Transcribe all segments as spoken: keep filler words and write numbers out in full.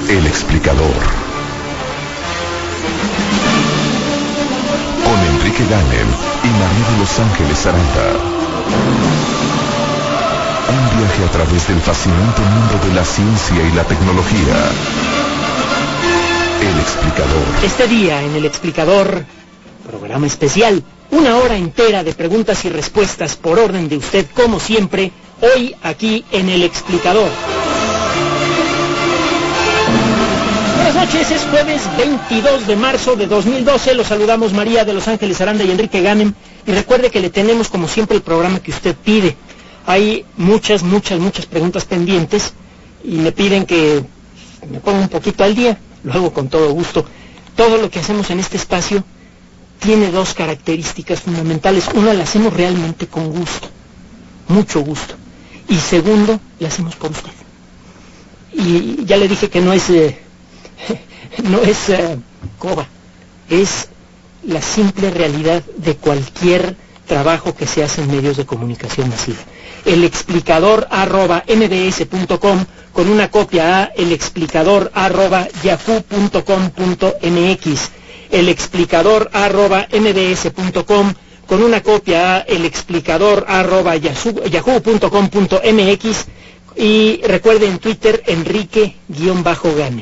El explicador. Con Enrique Ganem y María de Los Ángeles Aranda. Un viaje a través del fascinante mundo de la ciencia y la tecnología. El explicador. Este día en El Explicador, programa especial, una hora entera de preguntas y respuestas por orden de usted, como siempre, hoy aquí en El Explicador. Buenas noches, es jueves veintidós de marzo de dos mil doce, los saludamos María de Los Ángeles Aranda y Enrique Ganem, y recuerde que le tenemos como siempre el programa que usted pide. Hay muchas, muchas, muchas preguntas pendientes y me piden que me ponga un poquito al día, lo hago con todo gusto. Todo lo que hacemos en este espacio tiene dos características fundamentales. Una, la hacemos realmente con gusto, mucho gusto. Y segundo, la hacemos por usted. Y ya le dije que no es... Eh, no es uh, coba, es la simple realidad de cualquier trabajo que se hace en medios de comunicación masiva. El explicador arroba mbs punto com, con una copia a el explicador arroba yahoo punto com punto mx, el explicador arroba mbs punto com, con una copia a el explicador arroba yahoo punto com punto mx, y recuerde en Twitter Enrique-Ganem.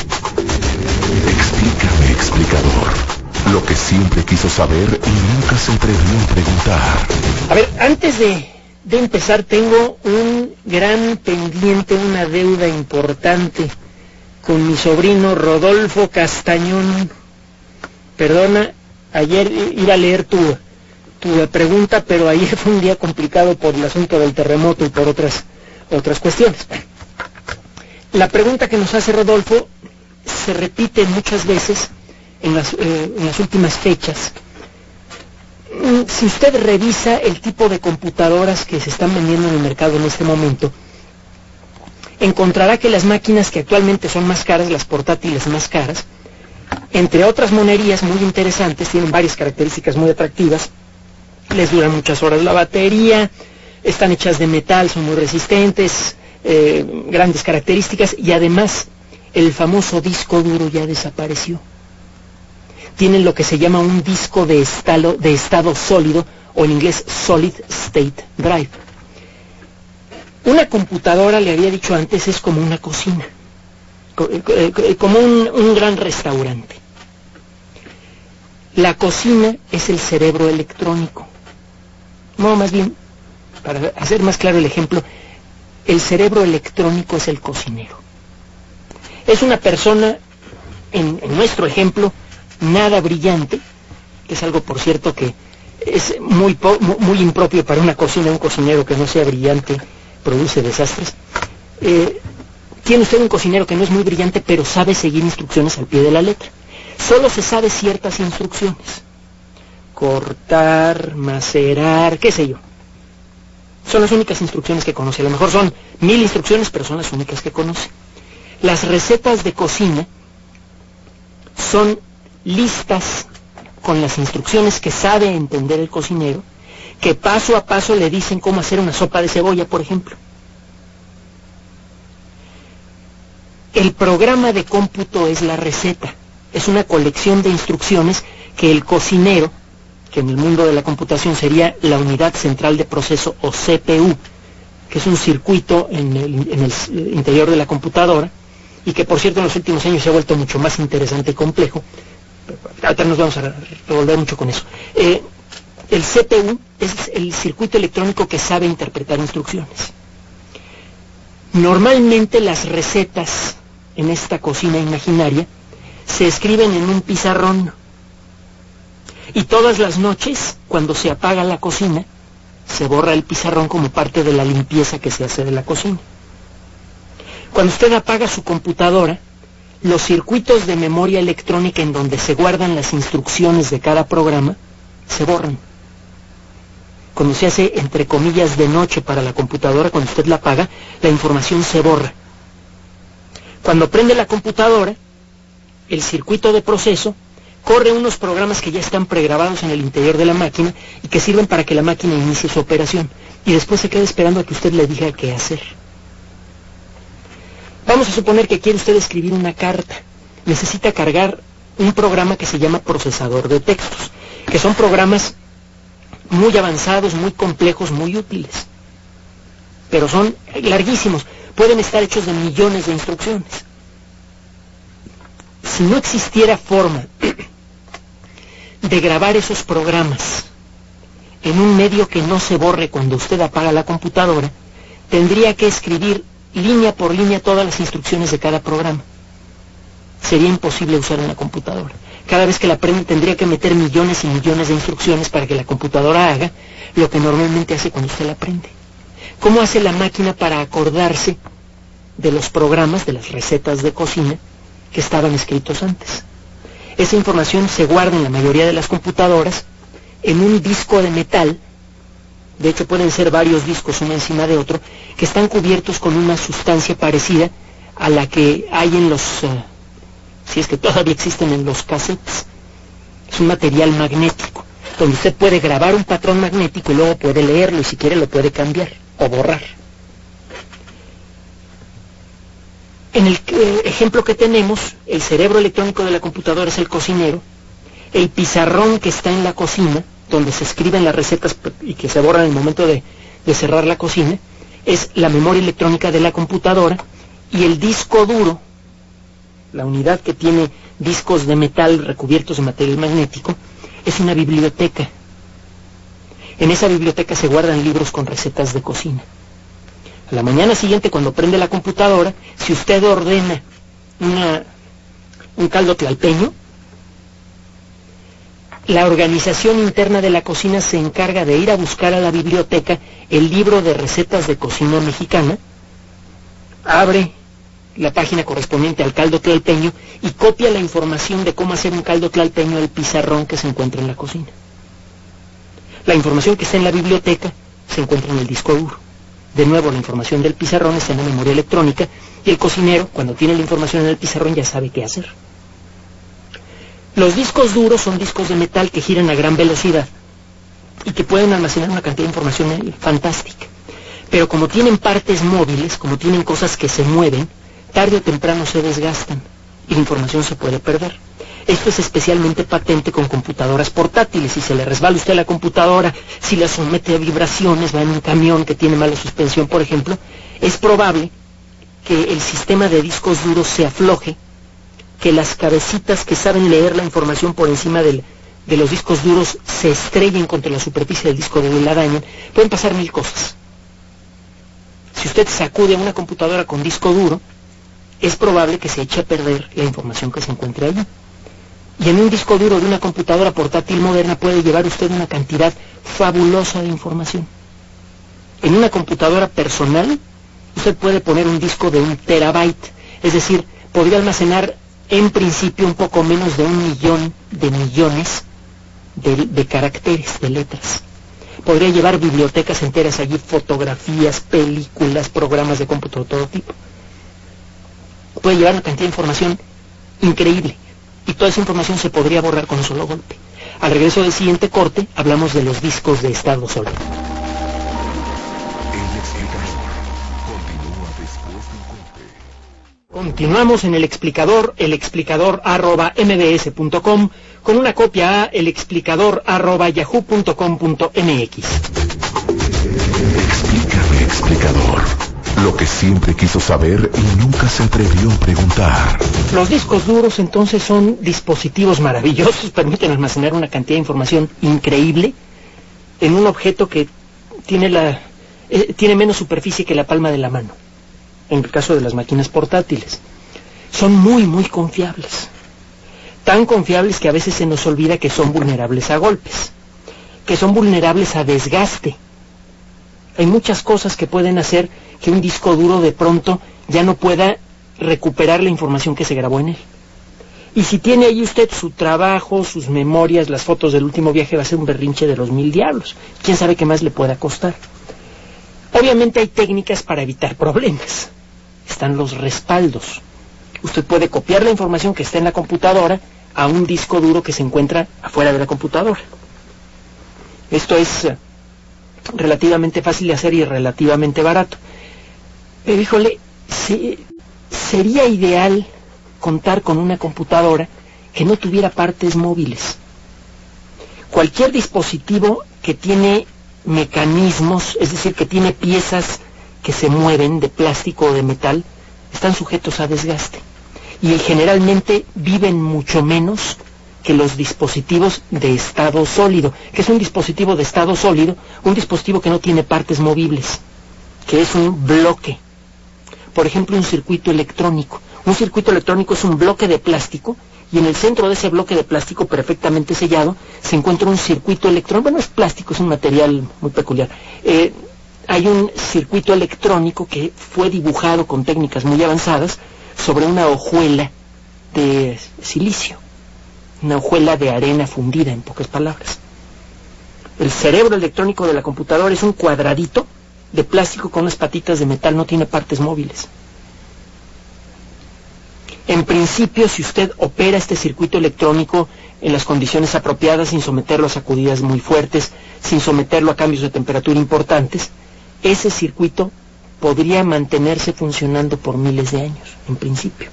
Explícame, explicador. Lo que siempre quiso saber y nunca se atrevió a preguntar. A ver, antes de, de empezar, tengo un gran pendiente, una deuda importante con mi sobrino Rodolfo Castañón. Perdona, ayer iba a leer tu, tu pregunta, pero ayer fue un día complicado por el asunto del terremoto y por otras, otras cuestiones. La pregunta que nos hace Rodolfo se repite muchas veces en las, eh, en las últimas fechas. Si usted revisa el tipo de computadoras que se están vendiendo en el mercado en este momento, encontrará que las máquinas que actualmente son más caras, las portátiles más caras, entre otras monerías muy interesantes, tienen varias características muy atractivas, les dura muchas horas la batería, están hechas de metal, son muy resistentes, eh, grandes características, y además el famoso disco duro ya desapareció. Tienen lo que se llama un disco de estado, de estado sólido, o en inglés Solid State Drive. Una computadora, le había dicho antes, es como una cocina, como un, un gran restaurante. La cocina es el cerebro electrónico. No, más bien, para hacer más claro el ejemplo, el cerebro electrónico es el cocinero. Es una persona, en, en nuestro ejemplo, nada brillante, que es algo, por cierto, que es muy, po, muy impropio para una cocina. Un cocinero que no sea brillante produce desastres. Eh, tiene usted un cocinero que no es muy brillante, pero sabe seguir instrucciones al pie de la letra. Solo se sabe ciertas instrucciones. Cortar, macerar, qué sé yo. Son las únicas instrucciones que conoce. A lo mejor son mil instrucciones, pero son las únicas que conoce. Las recetas de cocina son listas con las instrucciones que sabe entender el cocinero, que paso a paso le dicen cómo hacer una sopa de cebolla, por ejemplo. El programa de cómputo es la receta, es una colección de instrucciones que el cocinero, que en el mundo de la computación sería la unidad central de proceso, o C P U, que es un circuito en el, en el interior de la computadora, y que por cierto en los últimos años se ha vuelto mucho más interesante y complejo. Ahorita nos vamos a revolver mucho con eso. Eh, el C P U es el circuito electrónico que sabe interpretar instrucciones. Normalmente las recetas en esta cocina imaginaria se escriben en un pizarrón, y todas las noches, cuando se apaga la cocina, se borra el pizarrón como parte de la limpieza que se hace de la cocina. Cuando usted apaga su computadora, los circuitos de memoria electrónica en donde se guardan las instrucciones de cada programa se borran. Cuando se hace, entre comillas, de noche para la computadora, cuando usted la apaga, la información se borra. Cuando prende la computadora, el circuito de proceso corre unos programas que ya están pregrabados en el interior de la máquina y que sirven para que la máquina inicie su operación, y después se queda esperando a que usted le diga qué hacer. Vamos a suponer que quiere usted escribir una carta. Necesita cargar un programa que se llama procesador de textos, que son programas muy avanzados, muy complejos, muy útiles, pero son larguísimos, pueden estar hechos de millones de instrucciones. Si no existiera forma de grabar esos programas en un medio que no se borre cuando usted apaga la computadora, tendría que escribir línea por línea todas las instrucciones de cada programa. Sería imposible usar una computadora. Cada vez que la prende tendría que meter millones y millones de instrucciones para que la computadora haga lo que normalmente hace cuando usted la prende. ¿Cómo hace la máquina para acordarse de los programas, de las recetas de cocina que estaban escritos antes? Esa información se guarda en la mayoría de las computadoras en un disco de metal. De hecho pueden ser varios discos uno encima de otro, que están cubiertos con una sustancia parecida a la que hay en los... Uh, si es que todavía existen en los cassettes. Es un material magnético, donde usted puede grabar un patrón magnético y luego puede leerlo, y si quiere lo puede cambiar o borrar. En el eh, ejemplo que tenemos, el cerebro electrónico de la computadora es el cocinero, el pizarrón que está en la cocina, donde se escriben las recetas y que se borran en el momento de, de cerrar la cocina, es la memoria electrónica de la computadora, y el disco duro, la unidad que tiene discos de metal recubiertos de material magnético, es una biblioteca. En esa biblioteca se guardan libros con recetas de cocina. A la mañana siguiente, cuando prende la computadora, si usted ordena una, un caldo tlalpeño, la organización interna de la cocina se encarga de ir a buscar a la biblioteca el libro de recetas de cocina mexicana, abre la página correspondiente al caldo tlalpeño y copia la información de cómo hacer un caldo tlalpeño al pizarrón que se encuentra en la cocina. La información que está en la biblioteca se encuentra en el disco duro. De nuevo, la información del pizarrón está en la memoria electrónica, y el cocinero, cuando tiene la información en el pizarrón, ya sabe qué hacer. Los discos duros son discos de metal que giran a gran velocidad y que pueden almacenar una cantidad de información fantástica. Pero como tienen partes móviles, como tienen cosas que se mueven, tarde o temprano se desgastan y la información se puede perder. Esto es especialmente patente con computadoras portátiles. Si se le resbala usted la computadora, si la somete a vibraciones, va en un camión que tiene mala suspensión, por ejemplo, es probable que el sistema de discos duros se afloje, que las cabecitas que saben leer la información por encima del, de los discos duros se estrellen contra la superficie del disco duro y la dañen. Pueden pasar mil cosas. Si usted sacude a una computadora con disco duro, es probable que se eche a perder la información que se encuentre allí. Y en un disco duro de una computadora portátil moderna puede llevar usted una cantidad fabulosa de información. En una computadora personal, usted puede poner un disco de un terabyte, es decir, podría almacenar en principio un poco menos de un millón de millones de, de caracteres, de letras. Podría llevar bibliotecas enteras allí, fotografías, películas, programas de cómputo de todo tipo. Puede llevar una cantidad de información increíble, y toda esa información se podría borrar con un solo golpe. Al regreso del siguiente corte, hablamos de los discos de estado sólido. Continuamos en El Explicador, el explicador arroba mbs punto com, con una copia a el explicador arroba yahoo punto com punto mx. Explícame, explicador. Lo que siempre quiso saber y nunca se atrevió a preguntar. Los discos duros entonces son dispositivos maravillosos, permiten almacenar una cantidad de información increíble en un objeto que tiene, la, eh, tiene menos superficie que la palma de la mano, en el caso de las máquinas portátiles. Son muy, muy confiables. Tan confiables que a veces se nos olvida que son vulnerables a golpes, que son vulnerables a desgaste. Hay muchas cosas que pueden hacer que un disco duro de pronto ya no pueda recuperar la información que se grabó en él. Y si tiene ahí usted su trabajo, sus memorias, las fotos del último viaje, va a ser un berrinche de los mil diablos. ¿Quién sabe qué más le pueda costar? Obviamente hay técnicas para evitar problemas. Están los respaldos. Usted puede copiar la información que está en la computadora a un disco duro que se encuentra afuera de la computadora. Esto es uh, relativamente fácil de hacer y relativamente barato. Pero híjole, si, sería ideal contar con una computadora que no tuviera partes móviles. Cualquier dispositivo que tiene mecanismos, es decir, que tiene piezas que se mueven de plástico o de metal, están sujetos a desgaste y generalmente viven mucho menos que los dispositivos de estado sólido. ¿Qué es un dispositivo de estado sólido? Un dispositivo que no tiene partes movibles, que es un bloque. Por ejemplo, un circuito electrónico. Un circuito electrónico es un bloque de plástico y en el centro de ese bloque de plástico perfectamente sellado se encuentra un circuito electrónico. Bueno, es plástico, es un material muy peculiar. Eh, hay un circuito electrónico que fue dibujado con técnicas muy avanzadas sobre una hojuela de silicio, una hojuela de arena fundida, en pocas palabras. El cerebro electrónico de la computadora es un cuadradito de plástico con unas patitas de metal, no tiene partes móviles. En principio, si usted opera este circuito electrónico en las condiciones apropiadas, sin someterlo a sacudidas muy fuertes, sin someterlo a cambios de temperatura importantes, ese circuito podría mantenerse funcionando por miles de años, en principio.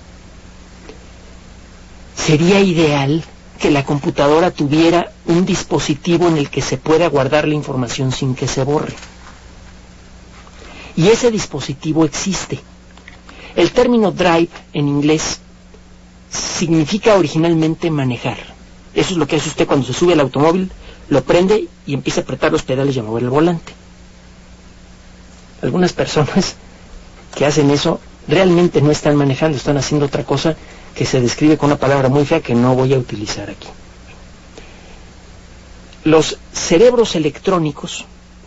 Sería ideal que la computadora tuviera un dispositivo en el que se pueda guardar la información sin que se borre. Y ese dispositivo existe. El término drive en inglés significa originalmente manejar. Eso es lo que hace usted cuando se sube al automóvil, lo prende y empieza a apretar los pedales y a mover el volante. Algunas personas que hacen eso realmente no están manejando, están haciendo otra cosa que se describe con una palabra muy fea que no voy a utilizar aquí. Los cerebros electrónicos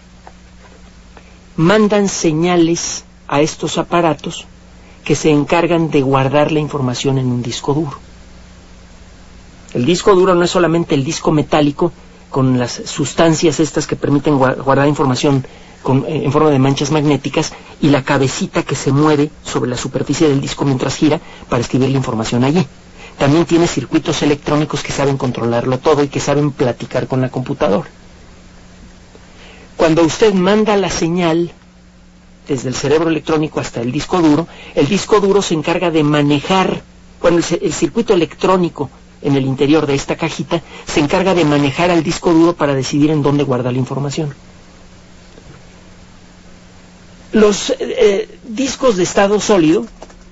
mandan señales a estos aparatos que se encargan de guardar la información en un disco duro. El disco duro no es solamente el disco metálico con las sustancias estas que permiten guardar información con, eh, en forma de manchas magnéticas, y la cabecita que se mueve sobre la superficie del disco mientras gira para escribir la información allí. También tiene circuitos electrónicos que saben controlarlo todo y que saben platicar con la computadora. Cuando usted manda la señal desde el cerebro electrónico hasta el disco duro, el disco duro se encarga de manejar, bueno, el, el circuito electrónico en el interior de esta cajita se encarga de manejar al disco duro para decidir en dónde guardar la información. Los eh, discos de estado sólido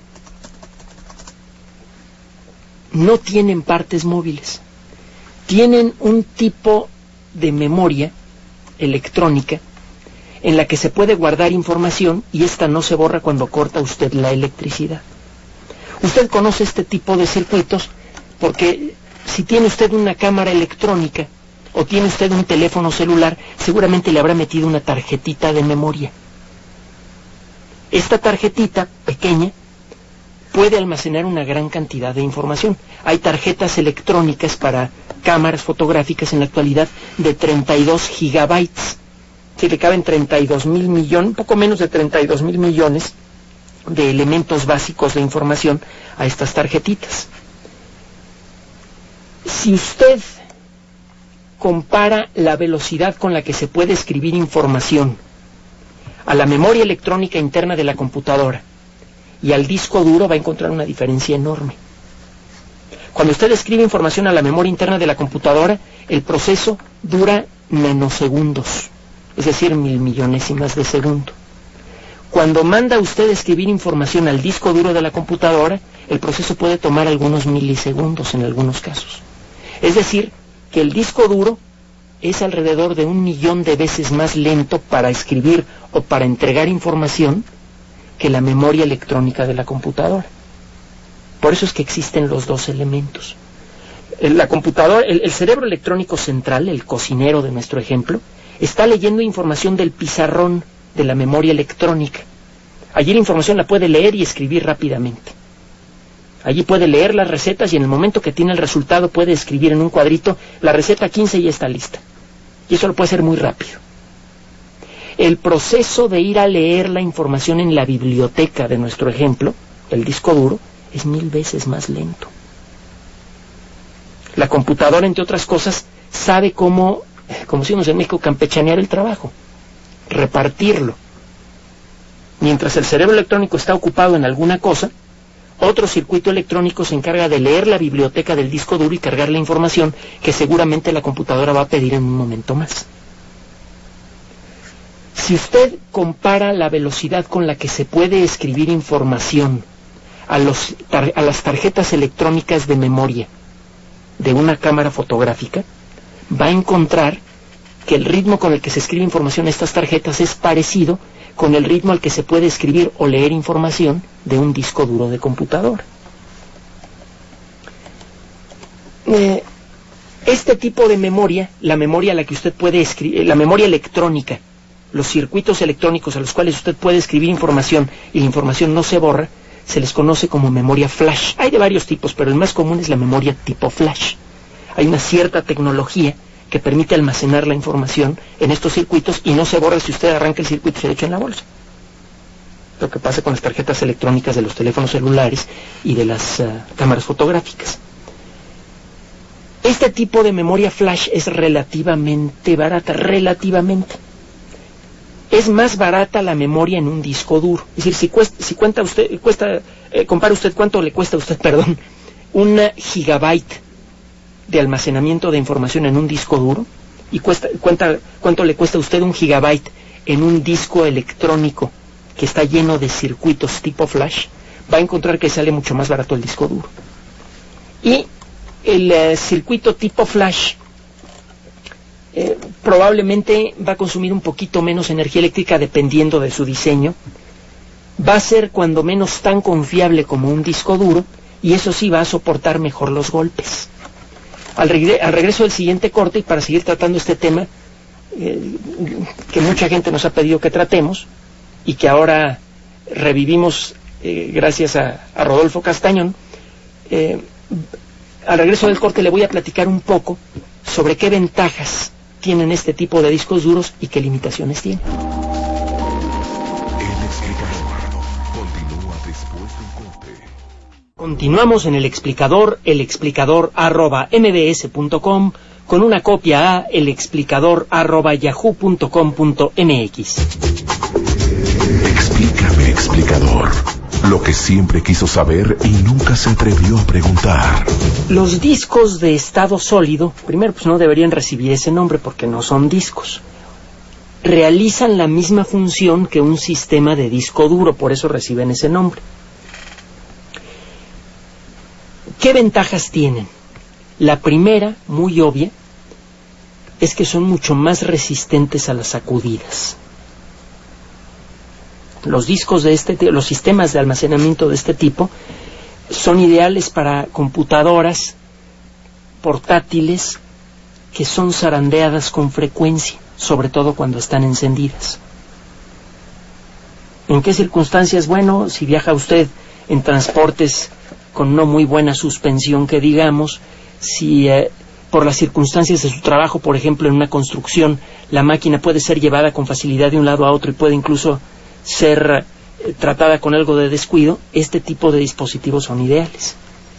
no tienen partes móviles, tienen un tipo de memoria electrónica en la que se puede guardar información y esta no se borra cuando corta usted la electricidad. Usted conoce este tipo de circuitos porque si tiene usted una cámara electrónica o tiene usted un teléfono celular, seguramente le habrá metido una tarjetita de memoria. Esta tarjetita pequeña puede almacenar una gran cantidad de información. Hay tarjetas electrónicas para cámaras fotográficas en la actualidad de treinta y dos gigabytes. Si le caben treinta y dos mil millones, un poco menos de treinta y dos mil millones de elementos básicos de información a estas tarjetitas. Si usted compara la velocidad con la que se puede escribir información a la memoria electrónica interna de la computadora y al disco duro, va a encontrar una diferencia enorme. Cuando usted escribe información a la memoria interna de la computadora, el proceso dura nanosegundos, es decir, mil millonésimas de segundo. Cuando manda usted escribir información al disco duro de la computadora, el proceso puede tomar algunos milisegundos en algunos casos. Es decir, que el disco duro es alrededor de un millón de veces más lento para escribir o para entregar información que la memoria electrónica de la computadora. Por eso es que existen los dos elementos. La computadora, el, el cerebro electrónico central, el cocinero de nuestro ejemplo, está leyendo información del pizarrón de la memoria electrónica. Allí la información la puede leer y escribir rápidamente. Allí puede leer las recetas y en el momento que tiene el resultado puede escribir en un cuadrito la receta quince y ya está lista. Y eso lo puede hacer muy rápido. El proceso de ir a leer la información en la biblioteca de nuestro ejemplo, el disco duro, es mil veces más lento. La computadora, entre otras cosas, sabe cómo, como decimos en México, campechanear el trabajo, repartirlo. Mientras el cerebro electrónico está ocupado en alguna cosa, Otro circuito electrónico se encarga de leer la biblioteca del disco duro y cargar la información que seguramente la computadora va a pedir en un momento más. Si usted compara la velocidad con la que se puede escribir información a, los, tar, a las tarjetas electrónicas de memoria de una cámara fotográfica, va a encontrar que el ritmo con el que se escribe información a estas tarjetas es parecido con el ritmo al que se puede escribir o leer información de un disco duro de computadora. Eh, este tipo de memoria, la memoria a la que usted puede escribir, la memoria electrónica, los circuitos electrónicos a los cuales usted puede escribir información y la información no se borra, se les conoce como memoria flash. Hay de varios tipos, pero el más común es la memoria tipo flash. Hay una cierta tecnología que permite almacenar la información en estos circuitos y no se borra si usted arranca el circuito y se le echa en la bolsa. Lo que pasa con las tarjetas electrónicas de los teléfonos celulares y de las uh, cámaras fotográficas. Este tipo de memoria flash es relativamente barata, relativamente. Es más barata la memoria en un disco duro. Es decir, si cuesta, si cuenta usted, cuesta, eh, compara usted cuánto le cuesta a usted, perdón, un gigabyte de almacenamiento de información en un disco duro y cuesta, cuenta, cuánto le cuesta a usted un gigabyte en un disco electrónico que está lleno de circuitos tipo flash, va a encontrar que sale mucho más barato el disco duro. Y el uh, circuito tipo flash Eh, probablemente va a consumir un poquito menos energía eléctrica dependiendo de su diseño, va a ser cuando menos tan confiable como un disco duro y eso sí va a soportar mejor los golpes. Al, regre al regreso del siguiente corte y para seguir tratando este tema eh, que mucha gente nos ha pedido que tratemos y que ahora revivimos eh, gracias a, a Rodolfo Castañón, eh, al regreso del corte le voy a platicar un poco sobre qué ventajas tienen este tipo de discos duros y qué limitaciones tienen. El explicador continúa después del corte. Continuamos en el explicador, el explicador arroba mbs punto com, con una copia a el explicador arroba yahoo punto com punto mx. Explícame, explicador. Lo que siempre quiso saber y nunca se atrevió a preguntar. Los discos de estado sólido, primero pues no deberían recibir ese nombre porque no son discos. Realizan la misma función que un sistema de disco duro, por eso reciben ese nombre. ¿Qué ventajas tienen? La primera, muy obvia, es que son mucho más resistentes a las sacudidas. Los discos de este tipo, los sistemas de almacenamiento de este tipo son ideales para computadoras portátiles que son zarandeadas con frecuencia, sobre todo cuando están encendidas. ¿En qué circunstancias? Bueno, si viaja usted en transportes con no muy buena suspensión, que digamos, si eh, por las circunstancias de su trabajo, por ejemplo en una construcción, la máquina puede ser llevada con facilidad de un lado a otro y puede incluso ser eh, tratada con algo de descuido, este tipo de dispositivos son ideales.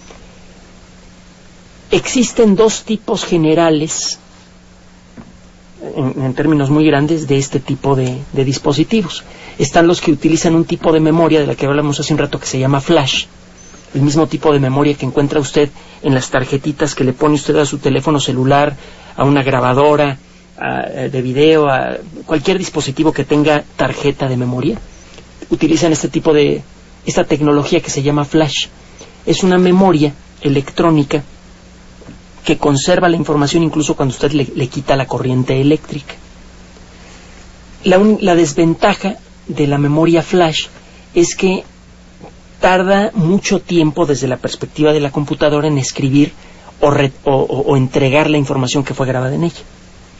Existen dos tipos generales, en, en términos muy grandes, de este tipo de, de dispositivos. Están los que utilizan un tipo de memoria de la que hablamos hace un rato que se llama flash, el mismo tipo de memoria que encuentra usted en las tarjetitas que le pone usted a su teléfono celular, a una grabadora a, de video, a cualquier dispositivo que tenga tarjeta de memoria. Utilizan este tipo de, esta tecnología que se llama flash. Es una memoria electrónica que conserva la información incluso cuando usted le, le quita la corriente eléctrica. La, un, la desventaja de la memoria flash es que tarda mucho tiempo desde la perspectiva de la computadora en escribir o, re, o, o, o entregar la información que fue grabada en ella.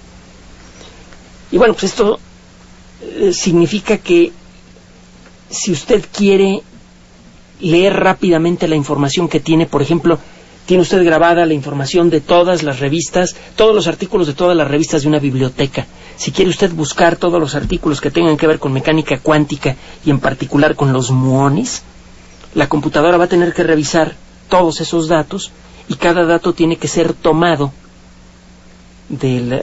Y bueno, pues esto eh, significa que si usted quiere leer rápidamente la información que tiene, por ejemplo, tiene usted grabada la información de todas las revistas, todos los artículos de todas las revistas de una biblioteca. Si quiere usted buscar todos los artículos que tengan que ver con mecánica cuántica y en particular con los muones, la computadora va a tener que revisar todos esos datos y cada dato tiene que ser tomado del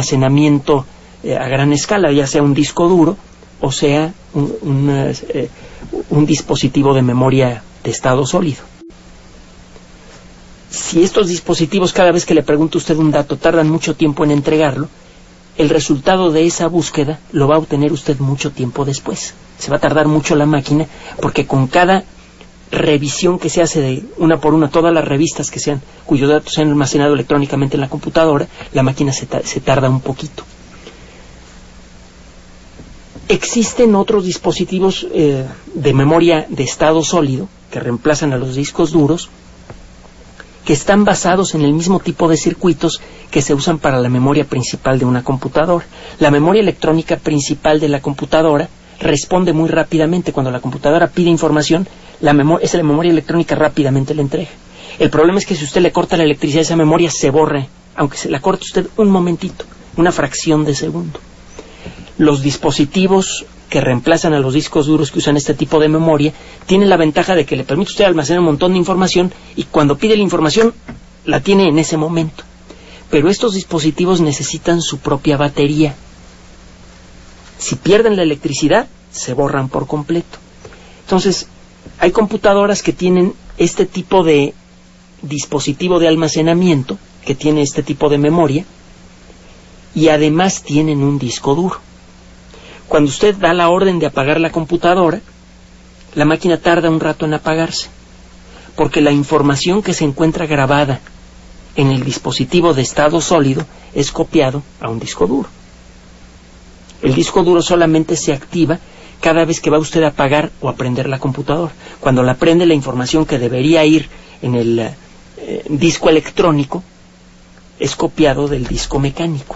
almacenamiento eh, a gran escala, ya sea un disco duro o sea un, un, eh, un dispositivo de memoria de estado sólido. Si estos dispositivos, cada vez que le pregunta usted un dato, tardan mucho tiempo en entregarlo, el resultado de esa búsqueda lo va a obtener usted mucho tiempo después. Se va a tardar mucho la máquina, porque con cada revisión que se hace de una por una, todas las revistas que sean, cuyos datos se han almacenado electrónicamente en la computadora, la máquina se, ta- se tarda un poquito. Existen otros dispositivos eh, de memoria de estado sólido que reemplazan a los discos duros, que están basados en el mismo tipo de circuitos que se usan para la memoria principal de una computadora. La memoria electrónica principal de la computadora responde muy rápidamente. Cuando la computadora pide información, la memoria, esa memoria electrónica rápidamente la entrega. El problema es que si usted le corta la electricidad, esa memoria se borra, aunque se la corte usted un momentito, una fracción de segundo. Los dispositivos que reemplazan a los discos duros que usan este tipo de memoria tienen la ventaja de que le permite a usted almacenar un montón de información, y cuando pide la información la tiene en ese momento. Pero estos dispositivos necesitan su propia batería. Si pierden la electricidad, se borran por completo. Entonces, hay computadoras que tienen este tipo de dispositivo de almacenamiento, que tiene este tipo de memoria, y además tienen un disco duro. Cuando usted da la orden de apagar la computadora, la máquina tarda un rato en apagarse, porque la información que se encuentra grabada en el dispositivo de estado sólido es copiado a un disco duro. El disco duro solamente se activa cada vez que va usted a apagar o a prender la computadora. Cuando la prende, la información que debería ir en el eh, disco electrónico es copiado del disco mecánico.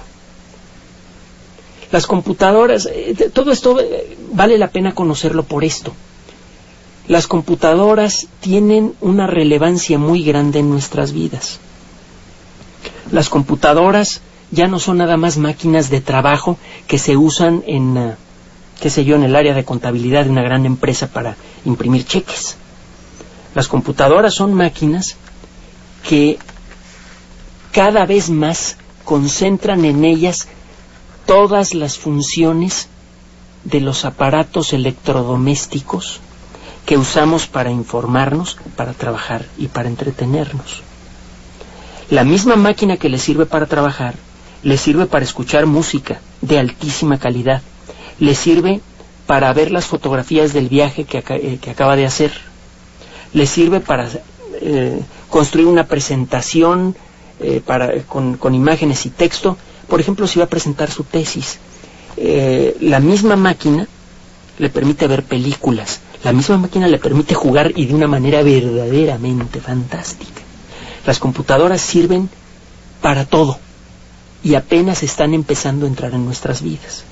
Las computadoras, eh, todo esto eh, vale la pena conocerlo por esto. Las computadoras tienen una relevancia muy grande en nuestras vidas. Las computadoras ya no son nada más máquinas de trabajo que se usan en, uh, qué sé yo, en el área de contabilidad de una gran empresa para imprimir cheques. Las computadoras son máquinas que cada vez más concentran en ellas todas las funciones de los aparatos electrodomésticos que usamos para informarnos, para trabajar y para entretenernos. La misma máquina que le sirve para trabajar, le sirve para escuchar música de altísima calidad, le sirve para ver las fotografías del viaje que, aca- eh, que acaba de hacer, le sirve para eh, construir una presentación eh, para, con, con imágenes y texto. Por ejemplo, si va a presentar su tesis, eh, la misma máquina le permite ver películas, la misma máquina le permite jugar, y de una manera verdaderamente fantástica. Las computadoras sirven para todo y apenas están empezando a entrar en nuestras vidas.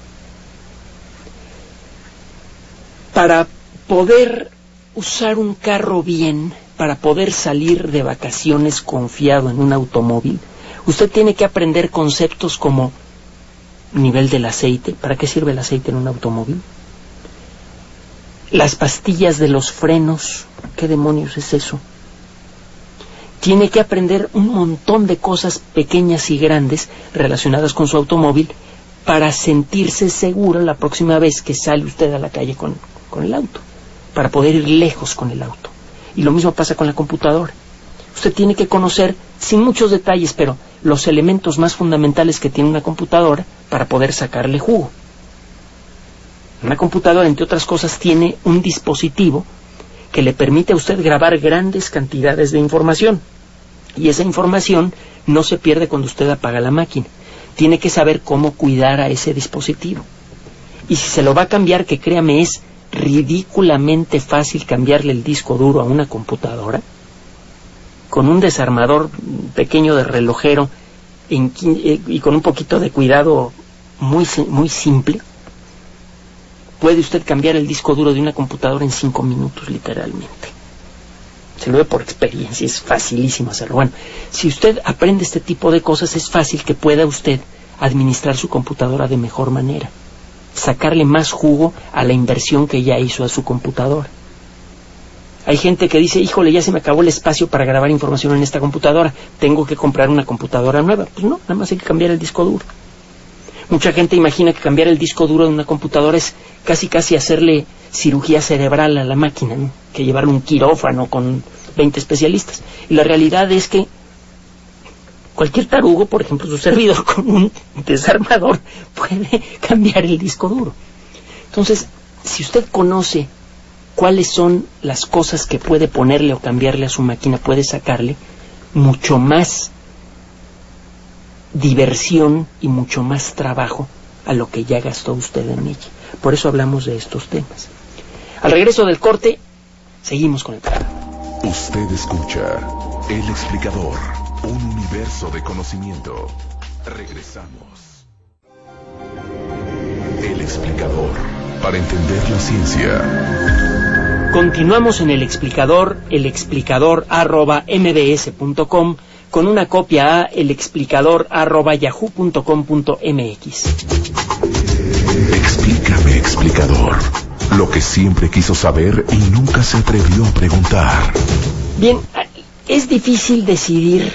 Para poder usar un carro bien, para poder salir de vacaciones confiado en un automóvil, usted tiene que aprender conceptos como nivel del aceite. ¿Para qué sirve el aceite en un automóvil? Las pastillas de los frenos. ¿Qué demonios es eso? Tiene que aprender un montón de cosas pequeñas y grandes relacionadas con su automóvil para sentirse seguro la próxima vez que sale usted a la calle con, con el auto, para poder ir lejos con el auto. Y lo mismo pasa con la computadora. Usted tiene que conocer, sin muchos detalles, pero los elementos más fundamentales que tiene una computadora para poder sacarle jugo. Una computadora, entre otras cosas, tiene un dispositivo que le permite a usted grabar grandes cantidades de información. Y esa información no se pierde cuando usted apaga la máquina. Tiene que saber cómo cuidar a ese dispositivo. Y si se lo va a cambiar, que créame, es ridículamente fácil cambiarle el disco duro a una computadora. Con un desarmador pequeño de relojero en, y con un poquito de cuidado muy, muy simple, puede usted cambiar el disco duro de una computadora en cinco minutos, literalmente. Se lo ve por experiencia, es facilísimo hacerlo. Bueno, si usted aprende este tipo de cosas, es fácil que pueda usted administrar su computadora de mejor manera, sacarle más jugo a la inversión que ya hizo a su computadora. Hay gente que dice, híjole, ya se me acabó el espacio para grabar información en esta computadora, tengo que comprar una computadora nueva. Pues no, nada más hay que cambiar el disco duro. Mucha gente imagina que cambiar el disco duro de una computadora es casi casi hacerle cirugía cerebral a la máquina, ¿no? Que llevarle un quirófano con veinte especialistas. Y la realidad es que cualquier tarugo, por ejemplo su servidor, con un desarmador puede cambiar el disco duro. Entonces, si usted conoce cuáles son las cosas que puede ponerle o cambiarle a su máquina, puede sacarle mucho más diversión y mucho más trabajo a lo que ya gastó usted en ella. Por eso hablamos de estos temas. Al regreso del corte, seguimos con el programa. Usted escucha El Explicador, un universo de conocimiento. Regresamos. El Explicador, para entender la ciencia. Continuamos en El Explicador, el explicador arroba mbs punto com, con una copia a el explicador arroba yahoo punto com punto mx. Explícame, explicador, lo que siempre quiso saber y nunca se atrevió a preguntar. Bien, es difícil decidir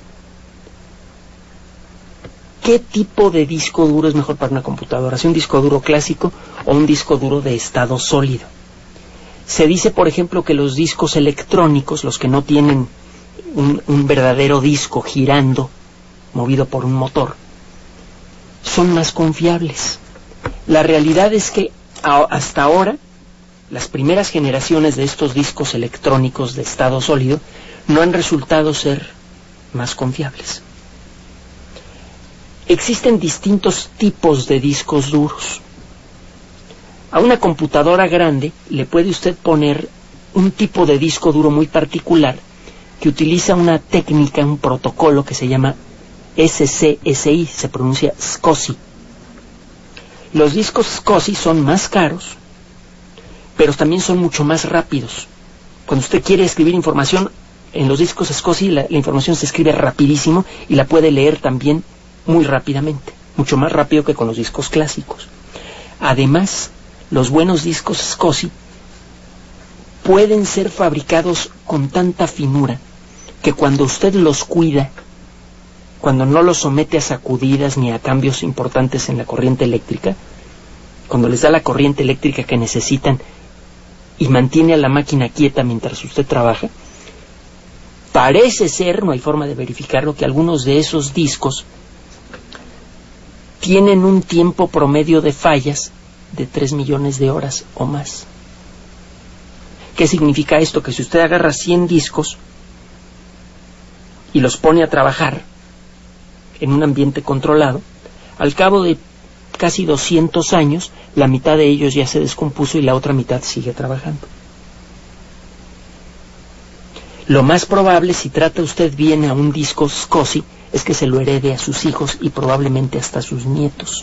qué tipo de disco duro es mejor para una computadora, si un disco duro clásico o un disco duro de estado sólido. Se dice, por ejemplo, que los discos electrónicos, los que no tienen un, un verdadero disco girando, movido por un motor, son más confiables. La realidad es que a, hasta ahora, las primeras generaciones de estos discos electrónicos de estado sólido no han resultado ser más confiables. Existen distintos tipos de discos duros. A una computadora grande le puede usted poner un tipo de disco duro muy particular que utiliza una técnica, un protocolo que se llama S C S I, se pronuncia SCSI. Los discos SCSI son más caros, pero también son mucho más rápidos. Cuando usted quiere escribir información en los discos SCSI, la, la información se escribe rapidísimo y la puede leer también muy rápidamente, mucho más rápido que con los discos clásicos. Además, los buenos discos SCSI pueden ser fabricados con tanta finura que cuando usted los cuida, cuando no los somete a sacudidas ni a cambios importantes en la corriente eléctrica, cuando les da la corriente eléctrica que necesitan y mantiene a la máquina quieta mientras usted trabaja, parece ser, no hay forma de verificarlo, que algunos de esos discos tienen un tiempo promedio de fallas de tres millones de horas o más. ¿Qué significa esto? Que si usted agarra cien discos y los pone a trabajar en un ambiente controlado, al cabo de casi doscientos años, la mitad de ellos ya se descompuso y la otra mitad sigue trabajando. Lo más probable, si trata usted bien a un disco SCSI, es que se lo herede a sus hijos y probablemente hasta a sus nietos.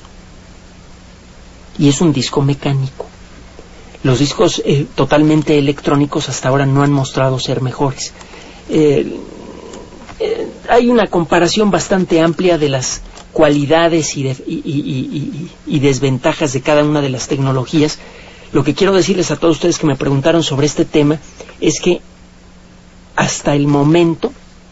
Y es un disco mecánico. Los discos eh, totalmente electrónicos hasta ahora no han mostrado ser mejores. Eh, eh, hay una comparación bastante amplia de las cualidades y, de, y, y, y, y desventajas de cada una de las tecnologías. Lo que quiero decirles a todos ustedes que me preguntaron sobre este tema es que hasta el momento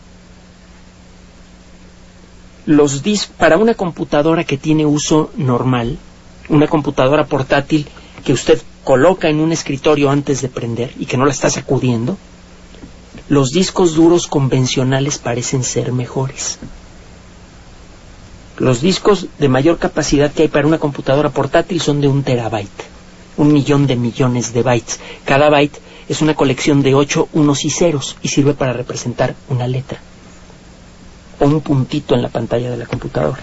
los dis- para una computadora que tiene uso normal, una computadora portátil que usted coloca en un escritorio antes de prender y que no la está sacudiendo, los discos duros convencionales parecen ser mejores. Los discos de mayor capacidad que hay para una computadora portátil son de un terabyte, un millón de millones de bytes. Cada byte es una colección de ocho unos y ceros y sirve para representar una letra o un puntito en la pantalla de la computadora.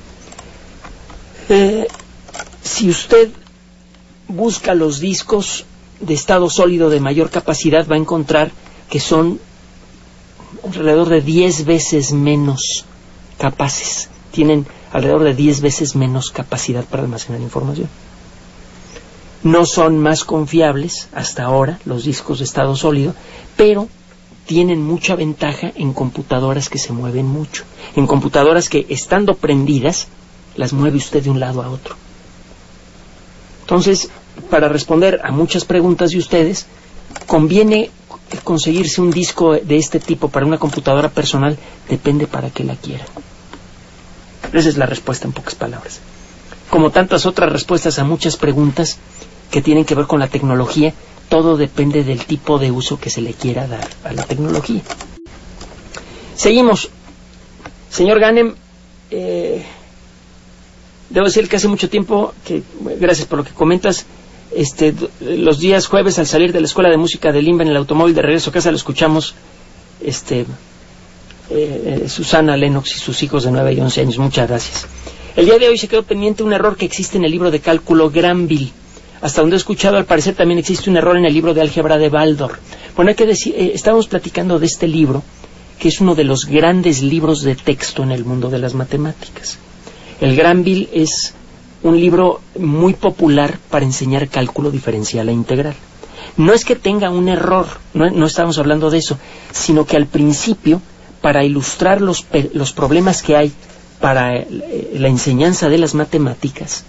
Eh, si usted busca los discos de estado sólido de mayor capacidad, va a encontrar que son alrededor de diez veces menos capaces. Tienen alrededor de diez veces menos capacidad para almacenar información. No son más confiables hasta ahora los discos de estado sólido, pero tienen mucha ventaja en computadoras que se mueven mucho, en computadoras que, estando prendidas, las mueve usted de un lado a otro. Entonces, para responder a muchas preguntas de ustedes, conviene conseguirse un disco de este tipo para una computadora personal, depende para qué la quiera. Esa es la respuesta en pocas palabras. como tantas otras respuestas a muchas preguntas que tienen que ver con la tecnología, todo depende del tipo de uso que se le quiera dar a la tecnología. Seguimos. Señor Ganem, eh, debo decir que hace mucho tiempo, que gracias por lo que comentas, este, los días jueves al salir de la Escuela de Música de Limba en el automóvil de regreso a casa lo escuchamos, este, eh, Susana Lennox y sus hijos de nueve y once años. Muchas gracias. El día de hoy se quedó pendiente un error que existe en el libro de cálculo Granville. Hasta donde he escuchado, al parecer también existe un error en el libro de álgebra de Baldor. Bueno, hay que decir, eh, estábamos platicando de este libro, que es uno de los grandes libros de texto en el mundo de las matemáticas. El Granville es un libro muy popular para enseñar cálculo diferencial e integral. No es que tenga un error, no, no estamos hablando de eso, sino que al principio, para ilustrar los, los problemas que hay para eh, la enseñanza de las matemáticas,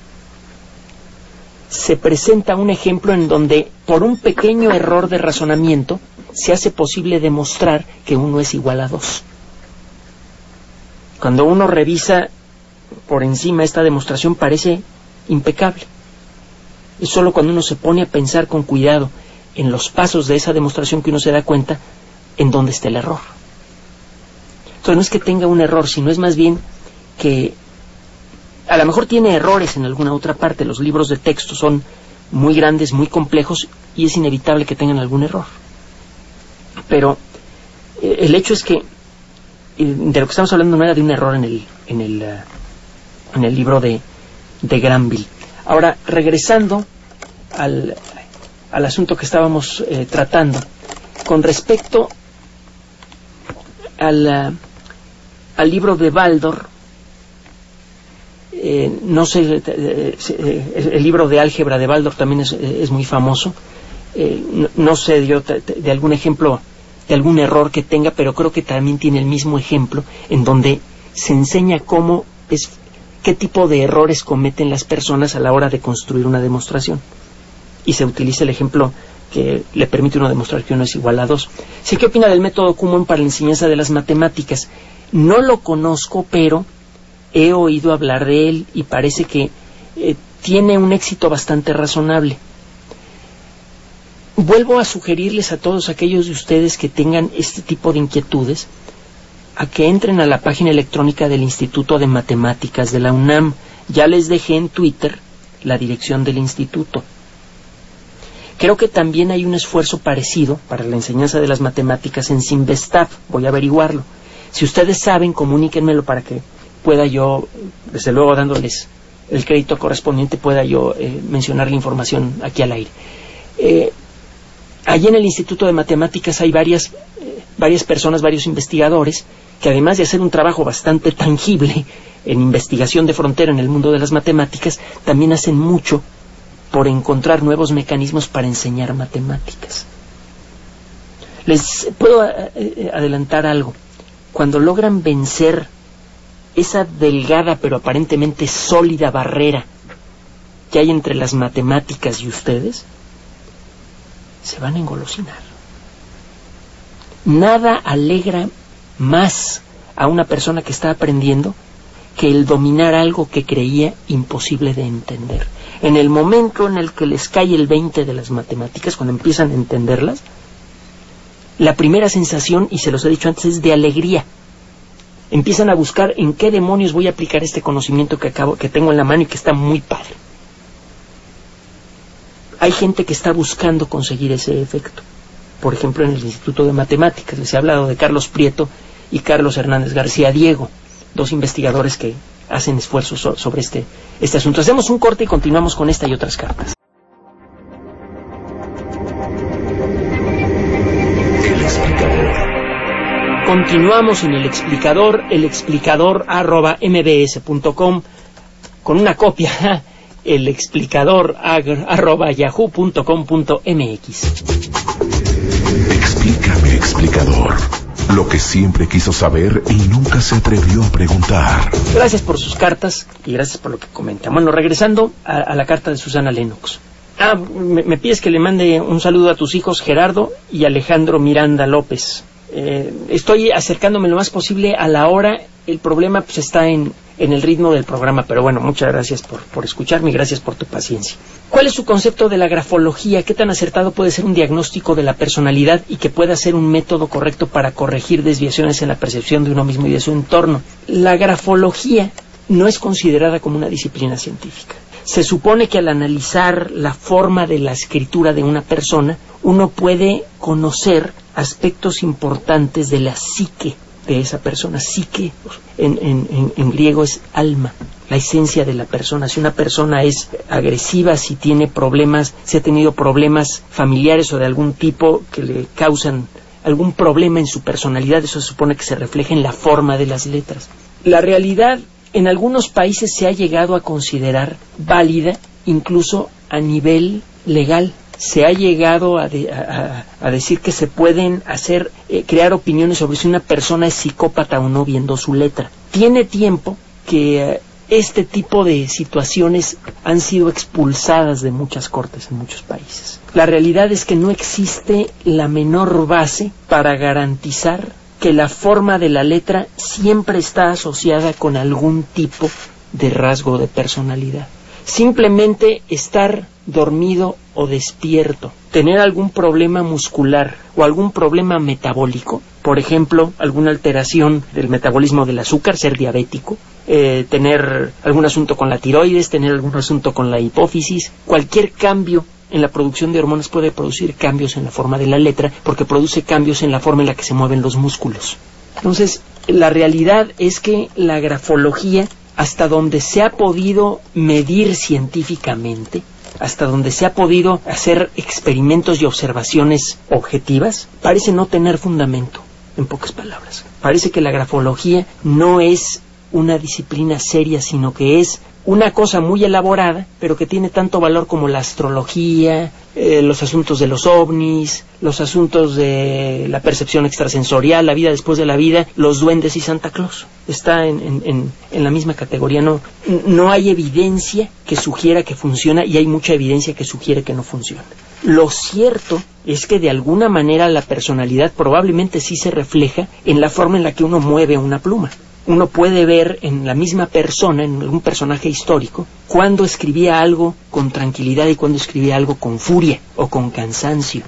se presenta un ejemplo en donde, por un pequeño error de razonamiento, se hace posible demostrar que uno es igual a dos. Cuando uno revisa por encima esta demostración parece impecable. Es solo cuando uno se pone a pensar con cuidado en los pasos de esa demostración que uno se da cuenta en dónde está el error. Entonces no es que tenga un error, sino es más bien que a lo mejor tiene errores en alguna otra parte. Los libros de texto son muy grandes, muy complejos, y es inevitable que tengan algún error. Pero eh, el hecho es que eh, de lo que estamos hablando no era de un error en el en el, uh, en el libro de, de Granville. Ahora, regresando al, al asunto que estábamos eh, tratando, con respecto al, uh, al libro de Baldor, eh, no sé, eh, eh, el libro de álgebra de Baldor también es, es muy famoso. Eh, no, no sé yo de, de algún ejemplo, de algún error que tenga, pero creo que también tiene el mismo ejemplo en donde se enseña cómo es, qué tipo de errores cometen las personas a la hora de construir una demostración, y se utiliza el ejemplo que le permite a uno demostrar que uno es igual a dos. ¿Sí? ¿Qué opina del método Kumon para la enseñanza de las matemáticas? No lo conozco, pero he oído hablar de él y parece que eh, tiene un éxito bastante razonable. Vuelvo a sugerirles a todos aquellos de ustedes que tengan este tipo de inquietudes a que entren a la página electrónica del Instituto de Matemáticas de la UNAM. Ya les dejé en Twitter la dirección del instituto. Creo que también hay un esfuerzo parecido para la enseñanza de las matemáticas en Sinvestav. Voy a averiguarlo. Si ustedes saben, comuníquenmelo para que pueda yo, desde luego dándoles el crédito correspondiente, pueda yo eh, mencionar la información aquí al aire. Eh, allí en el Instituto de Matemáticas hay varias, eh, varias personas, varios investigadores, que además de hacer un trabajo bastante tangible en investigación de frontera en el mundo de las matemáticas, también hacen mucho por encontrar nuevos mecanismos para enseñar matemáticas. Les puedo eh, adelantar algo. Cuando logran vencer esa delgada pero aparentemente sólida barrera que hay entre las matemáticas y ustedes, se van a engolosinar. Nada alegra más a una persona que está aprendiendo que el dominar algo que creía imposible de entender. En el momento en el que les cae el veinte de las matemáticas, cuando empiezan a entenderlas, la primera sensación, y se los he dicho antes, es de alegría. Empiezan a buscar en qué demonios voy a aplicar este conocimiento que acabo, que tengo en la mano y que está muy padre. Hay gente que está buscando conseguir ese efecto. Por ejemplo, en el Instituto de Matemáticas les he hablado de Carlos Prieto y Carlos Hernández García Diego, dos investigadores que hacen esfuerzos so- sobre este, este asunto. Hacemos un corte y continuamos con esta y otras cartas. El explicador. Continuamos en el explicador, el explicador arroba mbs punto com, con una copia, el explicador arroba yahoo punto com punto mx. Explícame, explicador. Lo que siempre quiso saber y nunca se atrevió a preguntar. Gracias por sus cartas y gracias por lo que comentan. Bueno, regresando a, a la carta de Susana Lennox. Ah, me, me pides que le mande un saludo a tus hijos Gerardo y Alejandro Miranda López. Eh, estoy acercándome lo más posible a la hora. El problema pues está en, en el ritmo del programa, pero bueno, muchas gracias por, por escucharme y gracias por tu paciencia. ¿Cuál es su concepto de la grafología? ¿Qué tan acertado puede ser un diagnóstico de la personalidad y que pueda ser un método correcto para corregir desviaciones en la percepción de uno mismo y de su entorno? La grafología no es considerada como una disciplina científica. Se supone que al analizar la forma de la escritura de una persona, uno puede conocer aspectos importantes de la psique de esa persona. Psique en, en, en, en griego es alma, la esencia de la persona. Si una persona es agresiva, si tiene problemas, si ha tenido problemas familiares o de algún tipo que le causan algún problema en su personalidad, eso se supone que se refleja en la forma de las letras. La realidad, en algunos países se ha llegado a considerar válida, incluso a nivel legal. Se ha llegado a, de, a, a decir que se pueden hacer, eh, crear opiniones sobre si una persona es psicópata o no viendo su letra. Tiene tiempo que eh, este tipo de situaciones han sido expulsadas de muchas cortes en muchos países. La realidad es que no existe la menor base para garantizar que la forma de la letra siempre está asociada con algún tipo de rasgo de personalidad. Simplemente estar dormido o despierto, tener algún problema muscular o algún problema metabólico, por ejemplo, alguna alteración del metabolismo del azúcar, ser diabético, eh, tener algún asunto con la tiroides, tener algún asunto con la hipófisis, cualquier cambio en la producción de hormonas puede producir cambios en la forma de la letra, porque produce cambios en la forma en la que se mueven los músculos. Entonces, la realidad es que la grafología, hasta donde se ha podido medir científicamente, hasta donde se ha podido hacer experimentos y observaciones objetivas, parece no tener fundamento, en pocas palabras. Parece que la grafología no es una disciplina seria, sino que es una cosa muy elaborada, pero que tiene tanto valor como la astrología, eh, los asuntos de los ovnis, los asuntos de la percepción extrasensorial, la vida después de la vida, los duendes y Santa Claus. Está en, en, en, en la misma categoría. No, no hay evidencia que sugiera que funciona y hay mucha evidencia que sugiere que no funciona. Lo cierto es que de alguna manera la personalidad probablemente sí se refleja en la forma en la que uno mueve una pluma. Uno puede ver en la misma persona, en algún personaje histórico, cuando escribía algo con tranquilidad y cuando escribía algo con furia o con cansancio.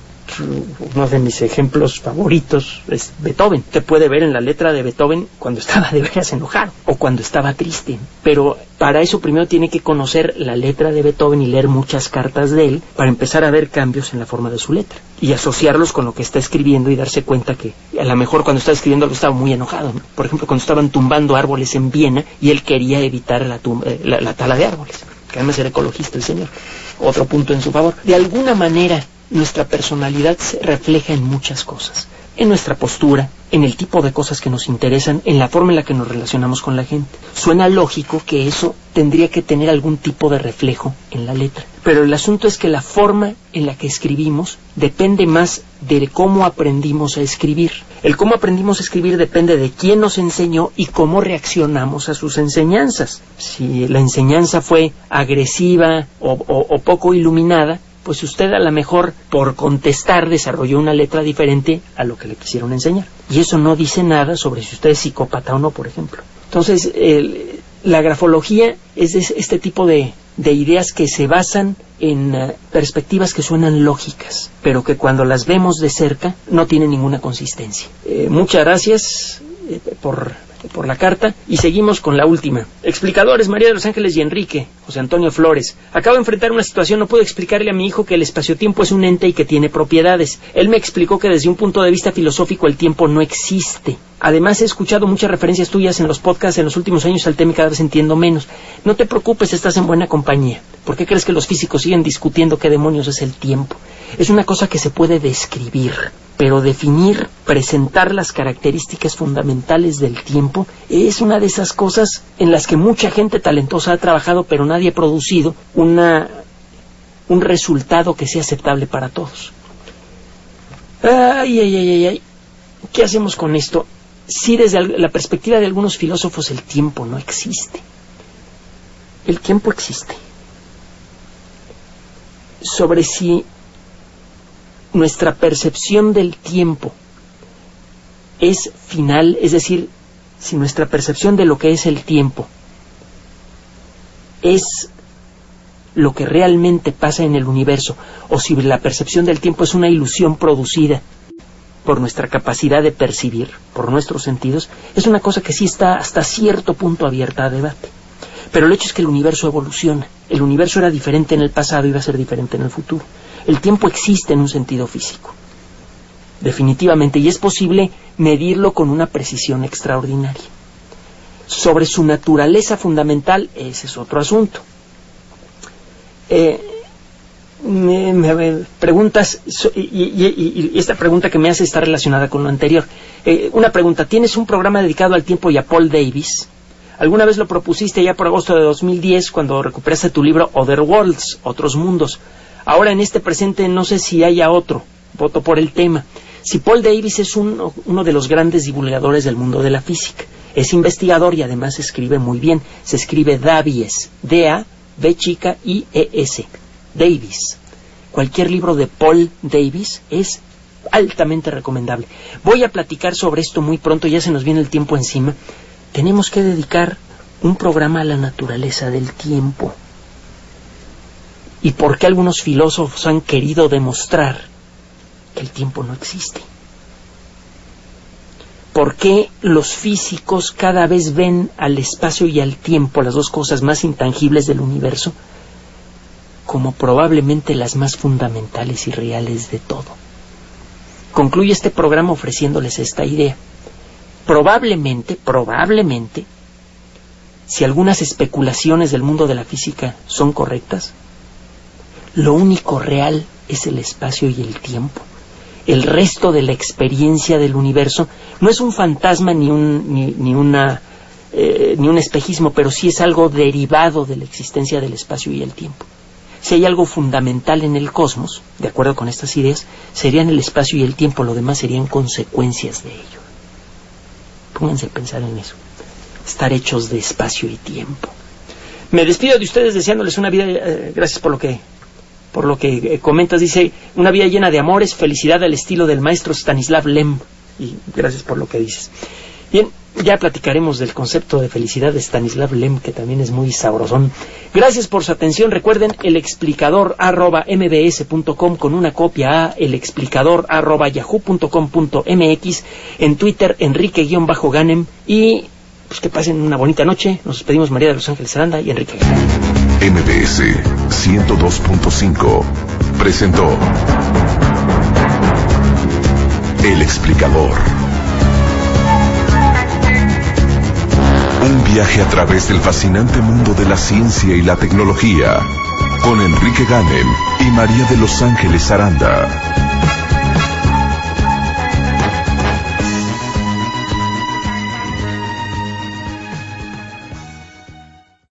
Uno de mis ejemplos favoritos es Beethoven. Te puede ver en la letra de Beethoven cuando estaba de veras enojado o cuando estaba triste. Pero para eso primero tiene que conocer la letra de Beethoven y leer muchas cartas de él para empezar a ver cambios en la forma de su letra y asociarlos con lo que está escribiendo y darse cuenta que a lo mejor cuando estaba escribiendo algo estaba muy enojado, ¿no? Por ejemplo, cuando estaban tumbando árboles en Viena y él quería evitar la, tumba, eh, la, la tala de árboles, que además era ecologista el señor. Otro punto en su favor. De alguna manera nuestra personalidad se refleja en muchas cosas, en nuestra postura, en el tipo de cosas que nos interesan, en la forma en la que nos relacionamos con la gente. Suena lógico que eso tendría que tener algún tipo de reflejo en la letra, pero el asunto es que la forma en la que escribimos depende más de cómo aprendimos a escribir. El cómo aprendimos a escribir depende de quién nos enseñó y cómo reaccionamos a sus enseñanzas. Si la enseñanza fue agresiva o, o, o poco iluminada, pues usted a lo mejor por contestar desarrolló una letra diferente a lo que le quisieron enseñar. Y eso no dice nada sobre si usted es psicópata o no, por ejemplo. Entonces, el, la grafología es de este tipo de, de ideas que se basan en uh, perspectivas que suenan lógicas, pero que cuando las vemos de cerca no tienen ninguna consistencia. Eh, muchas gracias eh, por... por la carta, y seguimos con la última. Explicadores María de los Ángeles y Enrique. José Antonio Flores. Acabo de enfrentar una situación, no puedo explicarle a mi hijo que el espacio-tiempo es un ente y que tiene propiedades. Él me explicó que desde un punto de vista filosófico el tiempo no existe. Además he escuchado muchas referencias tuyas en los podcasts en los últimos años al tema y cada vez entiendo menos. No te preocupes, estás en buena compañía. ¿Por qué crees que los físicos siguen discutiendo qué demonios es el tiempo? Es una cosa que se puede describir, pero definir, presentar las características fundamentales del tiempo es una de esas cosas en las que mucha gente talentosa ha trabajado, pero nadie ha producido una, un resultado que sea aceptable para todos. Ay, ay, ay, ay, ay. ¿Qué hacemos con esto? Si desde la perspectiva de algunos filósofos el tiempo no existe. El tiempo existe. Sobre si nuestra percepción del tiempo es final, es decir, si nuestra percepción de lo que es el tiempo es lo que realmente pasa en el universo, o si la percepción del tiempo es una ilusión producida por nuestra capacidad de percibir, por nuestros sentidos, es una cosa que sí está hasta cierto punto abierta a debate. Pero el hecho es que el universo evoluciona. El universo era diferente en el pasado y va a ser diferente en el futuro. El tiempo existe en un sentido físico, definitivamente, y es posible medirlo con una precisión extraordinaria. Sobre su naturaleza fundamental, ese es otro asunto. Eh, me, me preguntas, y, y, y esta pregunta que me hace está relacionada con lo anterior. Eh, una pregunta: ¿tienes un programa dedicado al tiempo y a Paul Davies? Alguna vez lo propusiste ya por agosto de dos mil diez, cuando recuperaste tu libro Other Worlds, Otros Mundos. Ahora en este presente no sé si haya otro. Voto por el tema. Si Paul Davies es un, uno de los grandes divulgadores del mundo de la física, es investigador y además escribe muy bien. Se escribe Davies, D A B chica I E S, Davies. Cualquier libro de Paul Davies es altamente recomendable. Voy a platicar sobre esto muy pronto, ya se nos viene el tiempo encima. Tenemos que dedicar un programa a la naturaleza del tiempo. ¿Y por qué algunos filósofos han querido demostrar que el tiempo no existe? ¿Por qué los físicos cada vez ven al espacio y al tiempo, las dos cosas más intangibles del universo, como probablemente las más fundamentales y reales de todo? Concluye este programa ofreciéndoles esta idea. Probablemente, probablemente, si algunas especulaciones del mundo de la física son correctas, lo único real es el espacio y el tiempo. El resto de la experiencia del universo no es un fantasma ni un, ni, ni, una, eh, ni un espejismo, pero sí es algo derivado de la existencia del espacio y el tiempo. Si hay algo fundamental en el cosmos, de acuerdo con estas ideas, serían el espacio y el tiempo, lo demás serían consecuencias de ello. Pónganse a pensar en eso. Estar hechos de espacio y tiempo. Me despido de ustedes deseándoles una vida, eh, gracias por lo que por lo que eh, comentas, dice, una vida llena de amores, felicidad al estilo del maestro Stanislav Lem, y gracias por lo que dices. Bien, ya platicaremos del concepto de felicidad de Stanislav Lem, que también es muy sabrosón. Gracias por su atención. Recuerden, el explicador arroba mbs punto com, con una copia a el explicador arroba yahoo punto com punto mx, en Twitter Enrique-Ganem, y pues que pasen una bonita noche. Nos despedimos, María de Los Ángeles Aranda y Enrique Ganem. M B S ciento dos punto cinco presentó El Explicador. Un viaje a través del fascinante mundo de la ciencia y la tecnología, con Enrique Ganem y María de Los Ángeles Aranda.